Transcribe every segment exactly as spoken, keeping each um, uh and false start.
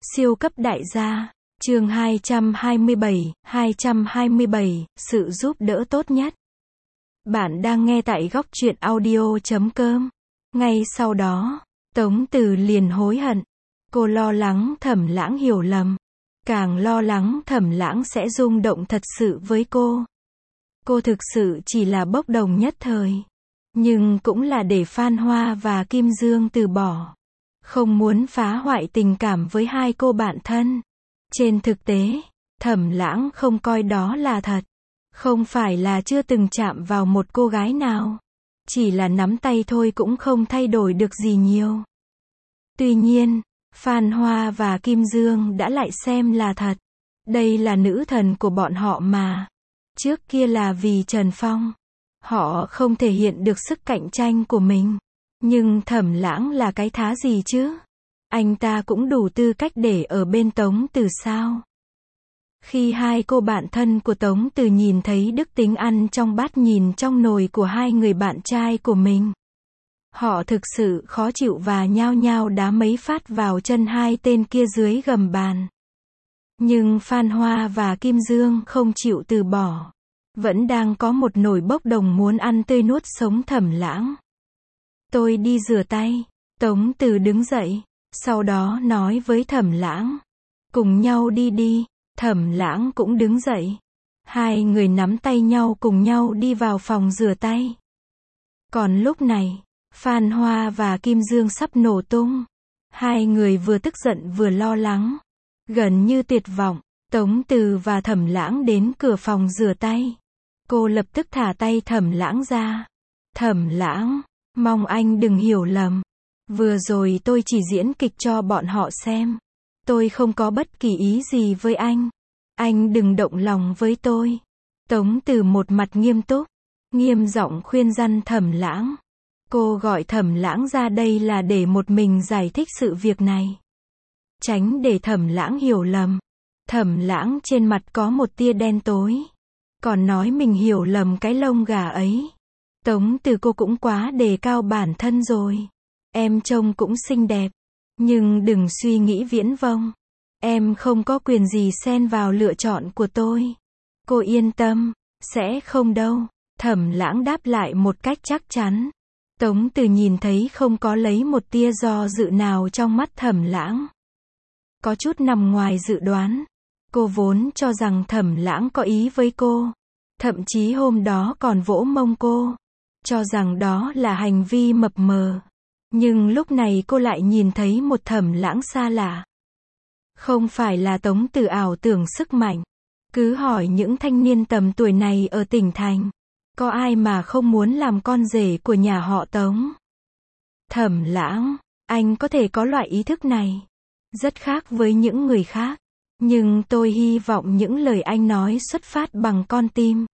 Siêu cấp đại gia. Chương hai trăm hai mươi bảy, hai trăm hai mươi bảy, sự giúp đỡ tốt nhất. Bạn đang nghe tại góc truyện audio chấm com. Ngay sau đó, Tống Từ liền hối hận. Cô lo lắng Thẩm Lãng hiểu lầm. Càng lo lắng Thẩm Lãng sẽ rung động thật sự với cô. Cô thực sự chỉ là bốc đồng nhất thời. Nhưng cũng là để Phan Hoa và Kim Dương từ bỏ. Không muốn phá hoại tình cảm với hai cô bạn thân. Trên thực tế, Thẩm Lãng không coi đó là thật. Không phải là chưa từng chạm vào một cô gái nào. Chỉ là nắm tay thôi cũng không thay đổi được gì nhiều. Tuy nhiên, Phan Hoa và Kim Dương đã lại xem là thật. Đây là nữ thần của bọn họ mà. Trước kia là vì Trần Phong. Họ không thể hiện được sức cạnh tranh của mình. Nhưng Thẩm Lãng là cái thá gì chứ? Anh ta cũng đủ tư cách để ở bên Tống Từ sao? Khi hai cô bạn thân của Tống Từ nhìn thấy đức tính ăn trong bát nhìn trong nồi của hai người bạn trai của mình, họ thực sự khó chịu và nhao nhao đá mấy phát vào chân hai tên kia dưới gầm bàn. Nhưng Phan Hoa và Kim Dương không chịu từ bỏ. Vẫn đang có một nồi bốc đồng muốn ăn tươi nuốt sống Thẩm Lãng. Tôi đi rửa tay. Tống Từ đứng dậy. Sau đó nói với Thẩm Lãng. Cùng nhau đi đi. Thẩm Lãng cũng đứng dậy. Hai người nắm tay nhau cùng nhau đi vào phòng rửa tay. Còn lúc này, Phan Hoa và Kim Dương sắp nổ tung. Hai người vừa tức giận vừa lo lắng. Gần như tuyệt vọng. Tống Từ và Thẩm Lãng đến cửa phòng rửa tay. Cô lập tức thả tay Thẩm Lãng ra. Thẩm Lãng, mong anh đừng hiểu lầm. Vừa rồi tôi chỉ diễn kịch cho bọn họ xem. Tôi không có bất kỳ ý gì với anh. Anh đừng động lòng với tôi. Tống Từ một mặt nghiêm túc, nghiêm giọng khuyên răn Thẩm Lãng. Cô gọi Thẩm Lãng ra đây là để một mình giải thích sự việc này. Tránh để Thẩm Lãng hiểu lầm. Thẩm Lãng trên mặt có một tia đen tối. Còn nói mình hiểu lầm cái lông gà ấy. Tống Từ cô cũng quá đề cao bản thân rồi. Em trông cũng xinh đẹp. Nhưng đừng suy nghĩ viễn vông. Em không có quyền gì xen vào lựa chọn của tôi. Cô yên tâm. Sẽ không đâu. Thẩm Lãng đáp lại một cách chắc chắn. Tống Từ nhìn thấy không có lấy một tia do dự nào trong mắt Thẩm Lãng. Có chút nằm ngoài dự đoán. Cô vốn cho rằng Thẩm Lãng có ý với cô. Thậm chí hôm đó còn vỗ mông cô. Cho rằng đó là hành vi mập mờ. Nhưng lúc này cô lại nhìn thấy một Thẩm Lãng xa lạ. Không phải là Tống Từ ảo tưởng sức mạnh. Cứ hỏi những thanh niên tầm tuổi này ở tỉnh thành. Có ai mà không muốn làm con rể của nhà họ Tống? Thẩm Lãng, anh có thể có loại ý thức này. Rất khác với những người khác. Nhưng tôi hy vọng những lời anh nói xuất phát bằng con tim.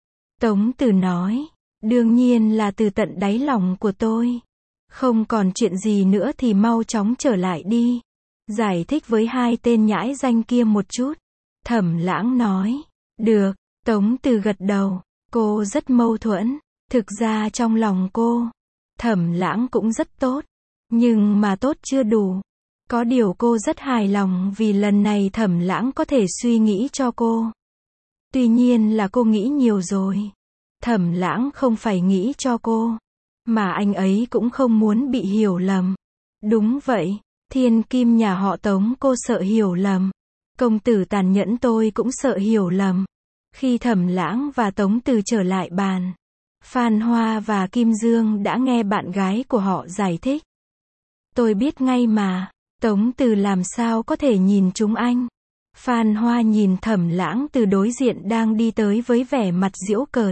Tống Từ nói. Đương nhiên là từ tận đáy lòng của tôi. Không còn chuyện gì nữa thì mau chóng trở lại đi. Giải thích với hai tên nhãi danh kia một chút. Thẩm Lãng nói. Được. Tống Từ gật đầu. Cô rất mâu thuẫn. Thực ra trong lòng cô, Thẩm Lãng cũng rất tốt. Nhưng mà tốt chưa đủ. Có điều cô rất hài lòng vì lần này Thẩm Lãng có thể suy nghĩ cho cô. Tuy nhiên là cô nghĩ nhiều rồi. Thẩm Lãng không phải nghĩ cho cô. Mà anh ấy cũng không muốn bị hiểu lầm. Đúng vậy. Thiên kim nhà họ Tống cô sợ hiểu lầm. Công tử tàn nhẫn tôi cũng sợ hiểu lầm. Khi Thẩm Lãng và Tống Từ trở lại bàn, Phan Hoa và Kim Dương đã nghe bạn gái của họ giải thích. Tôi biết ngay mà. Tống Từ làm sao có thể nhìn chúng anh. Phan Hoa nhìn Thẩm Lãng từ đối diện đang đi tới với vẻ mặt giễu cợt.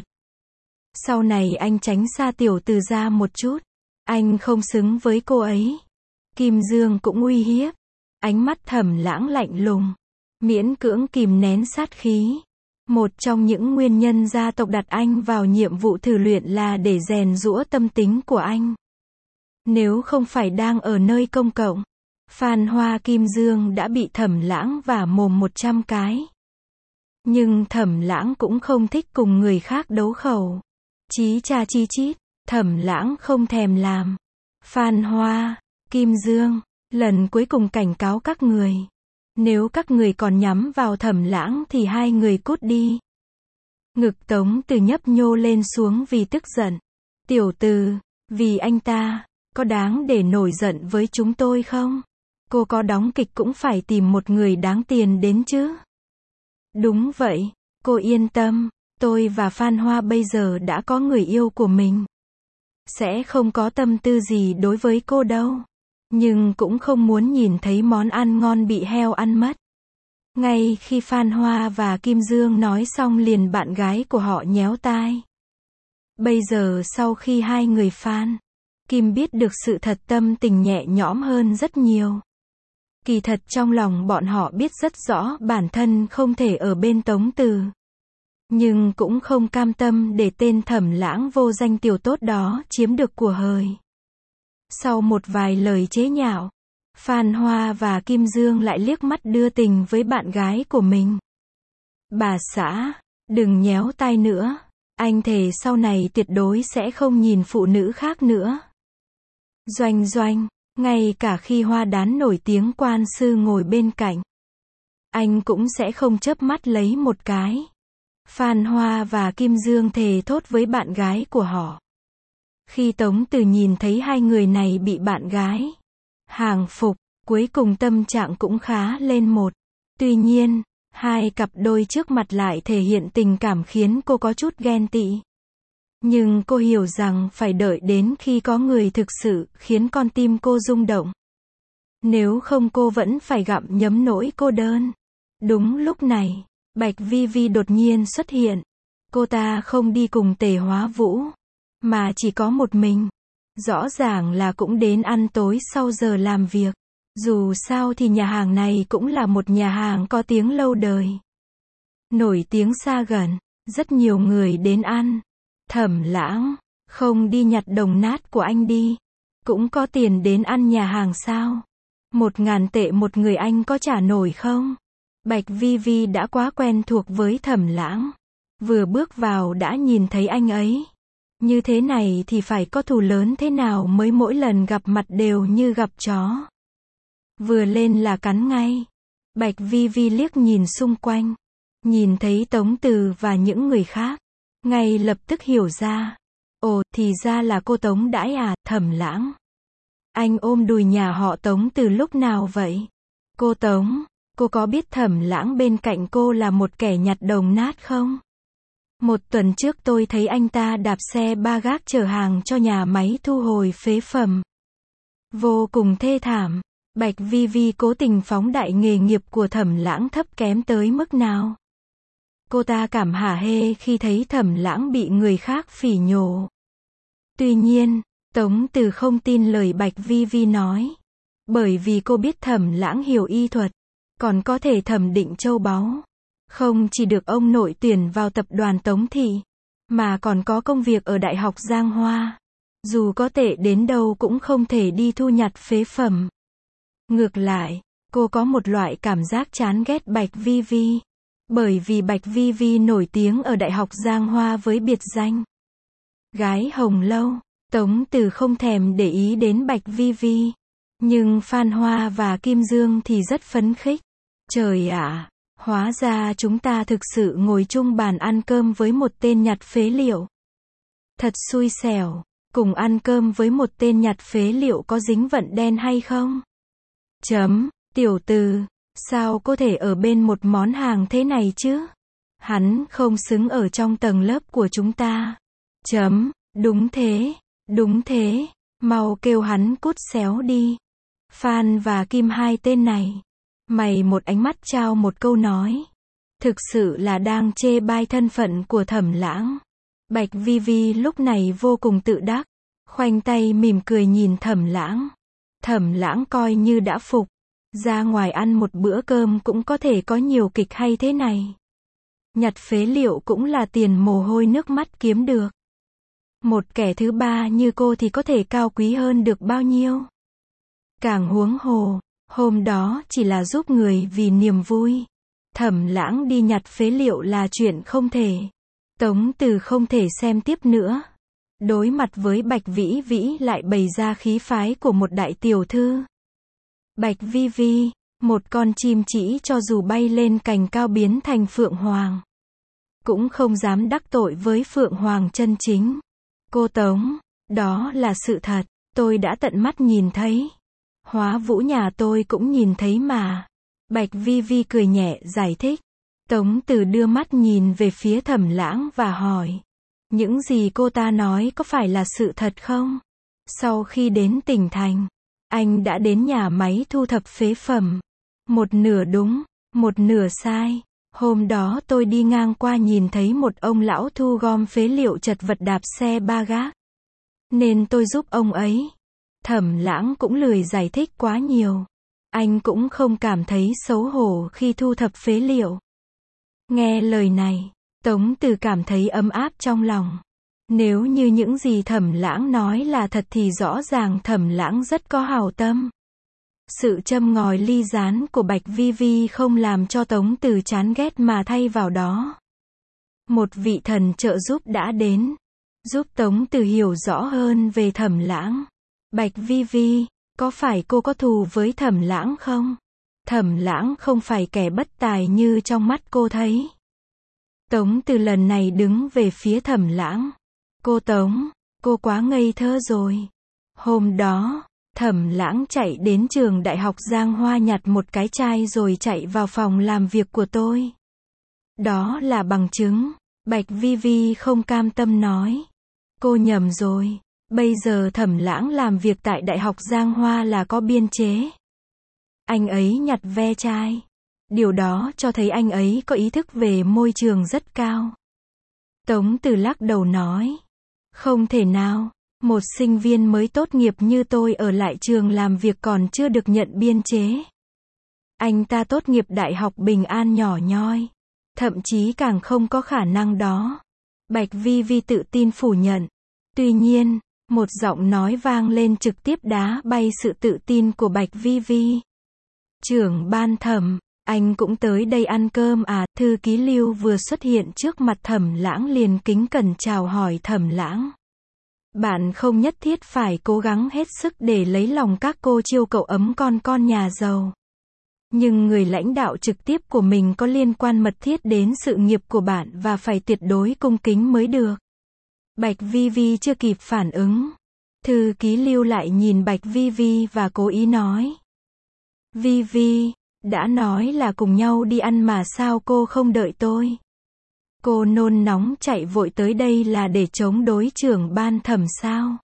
Sau này anh tránh xa tiểu Từ ra một chút. Anh không xứng với cô ấy. Kim Dương cũng uy hiếp. Ánh mắt Thẩm Lãng lạnh lùng. Miễn cưỡng kìm nén sát khí. Một trong những nguyên nhân gia tộc đặt anh vào nhiệm vụ thử luyện là để rèn giũa tâm tính của anh. Nếu không phải đang ở nơi công cộng, Phan Hoa Kim Dương đã bị Thẩm Lãng vả mồm một trăm cái. Nhưng Thẩm Lãng cũng không thích cùng người khác đấu khẩu. Chí cha chi chít, Thẩm Lãng không thèm làm. Phan Hoa, Kim Dương, lần cuối cùng cảnh cáo các người. Nếu các người còn nhắm vào Thẩm Lãng thì hai người cút đi. Ngực Tống Từ nhấp nhô lên xuống vì tức giận. Tiểu Từ, vì anh ta, có đáng để nổi giận với chúng tôi không? Cô có đóng kịch cũng phải tìm một người đáng tiền đến chứ. Đúng vậy, cô yên tâm, tôi và Phan Hoa bây giờ đã có người yêu của mình. Sẽ không có tâm tư gì đối với cô đâu. Nhưng cũng không muốn nhìn thấy món ăn ngon bị heo ăn mất. Ngay khi Phan Hoa và Kim Dương nói xong liền bạn gái của họ nhéo tai. Bây giờ sau khi hai người Phan, Kim biết được sự thật, tâm tình nhẹ nhõm hơn rất nhiều. Kỳ thật trong lòng bọn họ biết rất rõ bản thân không thể ở bên Tống Từ. Nhưng cũng không cam tâm để tên Thẩm Lãng vô danh tiểu tốt đó chiếm được của hời. Sau một vài lời chế nhạo, Phan Hoa và Kim Dương lại liếc mắt đưa tình với bạn gái của mình. Bà xã, đừng nhéo tai nữa. Anh thề sau này tuyệt đối sẽ không nhìn phụ nữ khác nữa. Doanh Doanh, ngay cả khi hoa đán nổi tiếng quan sư ngồi bên cạnh, anh cũng sẽ không chớp mắt lấy một cái. Phan Hoa và Kim Dương thề thốt với bạn gái của họ. Khi Tống Từ nhìn thấy hai người này bị bạn gái hàng phục, cuối cùng tâm trạng cũng khá lên một. Tuy nhiên, hai cặp đôi trước mặt lại thể hiện tình cảm khiến cô có chút ghen tị. Nhưng cô hiểu rằng phải đợi đến khi có người thực sự khiến con tim cô rung động. Nếu không cô vẫn phải gặm nhấm nỗi cô đơn. Đúng lúc này, Bạch Vi Vi đột nhiên xuất hiện. Cô ta không đi cùng Tề Hóa Vũ, mà chỉ có một mình. Rõ ràng là cũng đến ăn tối sau giờ làm việc. Dù sao thì nhà hàng này cũng là một nhà hàng có tiếng lâu đời. Nổi tiếng xa gần, rất nhiều người đến ăn. Thẩm Lãng, không đi nhặt đồng nát của anh đi. Cũng có tiền đến ăn nhà hàng sao? Một ngàn tệ một người anh có trả nổi không? Bạch Vi Vi đã quá quen thuộc với Thẩm Lãng. Vừa bước vào đã nhìn thấy anh ấy. Như thế này thì phải có thù lớn thế nào mới mỗi lần gặp mặt đều như gặp chó. Vừa lên là cắn ngay. Bạch Vi Vi liếc nhìn xung quanh. Nhìn thấy Tống Từ và những người khác. Ngay lập tức hiểu ra. Ồ, thì ra là cô Tống đãi à, Thẩm Lãng. Anh ôm đùi nhà họ Tống từ lúc nào vậy? Cô Tống, cô có biết Thẩm Lãng bên cạnh cô là một kẻ nhặt đồng nát không? Một tuần trước tôi thấy anh ta đạp xe ba gác chở hàng cho nhà máy thu hồi phế phẩm. Vô cùng thê thảm. Bạch Vi Vi cố tình phóng đại nghề nghiệp của Thẩm Lãng thấp kém tới mức nào. Cô ta cảm hả hê khi thấy Thẩm Lãng bị người khác phỉ nhổ. Tuy nhiên, Tống Từ không tin lời Bạch Vi Vi nói. Bởi vì cô biết Thẩm Lãng hiểu y thuật, còn có thể thẩm định châu báu. Không chỉ được ông nội tuyển vào tập đoàn Tống Thị, mà còn có công việc ở Đại học Giang Hoa. Dù có tệ đến đâu cũng không thể đi thu nhặt phế phẩm. Ngược lại, cô có một loại cảm giác chán ghét Bạch Vi Vi. Bởi vì Bạch Vi Vi nổi tiếng ở Đại học Giang Hoa với biệt danh gái hồng lâu. Tống Từ không thèm để ý đến Bạch Vi Vi. Nhưng Phan Hoa và Kim Dương thì rất phấn khích. Trời ạ, hóa ra chúng ta thực sự ngồi chung bàn ăn cơm với một tên nhặt phế liệu. Thật xui xẻo, cùng ăn cơm với một tên nhặt phế liệu có dính vận đen hay không? Chấm, tiểu Từ, sao có thể ở bên một món hàng thế này chứ? Hắn không xứng ở trong tầng lớp của chúng ta. Chấm, đúng thế, đúng thế, mau kêu hắn cút xéo đi. Phan và Kim hai tên này. Mày một ánh mắt trao một câu nói. Thực sự là đang chê bai thân phận của Thẩm Lãng. Bạch Vi Vi lúc này vô cùng tự đắc. Khoanh tay mỉm cười nhìn Thẩm Lãng. Thẩm Lãng coi như đã phục. Ra ngoài ăn một bữa cơm cũng có thể có nhiều kịch hay thế này. Nhặt phế liệu cũng là tiền mồ hôi nước mắt kiếm được. Một kẻ thứ ba như cô thì có thể cao quý hơn được bao nhiêu. Càng huống hồ, hôm đó chỉ là giúp người vì niềm vui. Thẩm Lãng đi nhặt phế liệu là chuyện không thể. Tống Từ không thể xem tiếp nữa. Đối mặt với Bạch Vĩ Vĩ lại bày ra khí phái của một đại tiểu thư. Bạch Vi Vi, Một con chim chỉ cho dù bay lên cành cao biến thành phượng hoàng, cũng không dám đắc tội với phượng hoàng chân chính. Cô Tống, đó là sự thật, tôi đã tận mắt nhìn thấy. Hóa Vũ nhà tôi cũng nhìn thấy mà. Bạch Vi Vi cười nhẹ giải thích. Tống Từ đưa mắt nhìn về phía Thẩm Lãng và hỏi. Những gì cô ta nói có phải là sự thật không? Sau khi đến tỉnh thành, anh đã đến nhà máy thu thập phế phẩm. Một nửa đúng, một nửa sai. Hôm đó tôi đi ngang qua nhìn thấy một ông lão thu gom phế liệu chật vật đạp xe ba gác, nên tôi giúp ông ấy. Thẩm Lãng cũng lười giải thích quá nhiều. Anh cũng không cảm thấy xấu hổ khi thu thập phế liệu. Nghe lời này, Tống Từ cảm thấy ấm áp trong lòng. Nếu như những gì Thẩm Lãng nói là thật thì rõ ràng Thẩm Lãng rất có hảo tâm. Sự châm ngòi ly gián của Bạch Vi Vi không làm cho Tống Từ chán ghét mà thay vào đó, một vị thần trợ giúp đã đến, giúp Tống Từ hiểu rõ hơn về Thẩm Lãng. Bạch Vi Vi, có phải cô có thù với Thẩm Lãng không? Thẩm Lãng không phải kẻ bất tài như trong mắt cô thấy. Tống Từ lần này đứng về phía Thẩm Lãng. Cô Tống, cô quá ngây thơ rồi. Hôm đó, Thẩm Lãng chạy đến trường đại học Giang Hoa nhặt một cái chai rồi chạy vào phòng làm việc của tôi. Đó là bằng chứng. Bạch Vi Vi không cam tâm nói. Cô nhầm rồi. Bây giờ Thẩm Lãng làm việc tại đại học Giang Hoa là có biên chế. Anh ấy nhặt ve chai. Điều đó cho thấy anh ấy có ý thức về môi trường rất cao. Tống Từ lắc đầu nói. Không thể nào. Một sinh viên mới tốt nghiệp như tôi ở lại trường làm việc còn chưa được nhận biên chế. Anh ta tốt nghiệp đại học Bình An nhỏ nhoi. Thậm chí càng không có khả năng đó. Bạch Vi Vi tự tin phủ nhận. Tuy nhiên, một giọng nói vang lên trực tiếp đá bay sự tự tin của Bạch Vi Vi. Trưởng ban Thẩm, anh cũng tới đây ăn cơm à? Thư ký Lưu vừa xuất hiện trước mặt Thẩm Lãng liền kính cẩn chào hỏi Thẩm Lãng. Bạn không nhất thiết phải cố gắng hết sức để lấy lòng các cô chiêu cậu ấm con con nhà giàu. Nhưng người lãnh đạo trực tiếp của mình có liên quan mật thiết đến sự nghiệp của bạn và phải tuyệt đối cung kính mới được. Bạch Vi Vi chưa kịp phản ứng. Thư ký Lưu lại nhìn Bạch Vi Vi và cố ý nói. Vi Vi, đã nói là cùng nhau đi ăn mà sao cô không đợi tôi? Cô nôn nóng chạy vội tới đây là để chống đối trưởng ban Thẩm sao?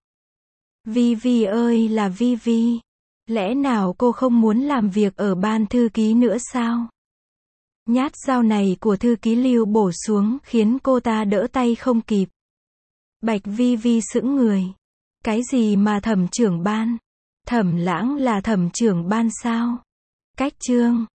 Vi Vi ơi là Vi Vi. Lẽ nào cô không muốn làm việc ở ban thư ký nữa sao? Nhát dao này của thư ký Lưu bổ xuống khiến cô ta đỡ tay không kịp. Bạch Vi Vi sững người. Cái gì mà Thẩm trưởng ban? Thẩm Lãng là Thẩm trưởng ban sao? Cách chương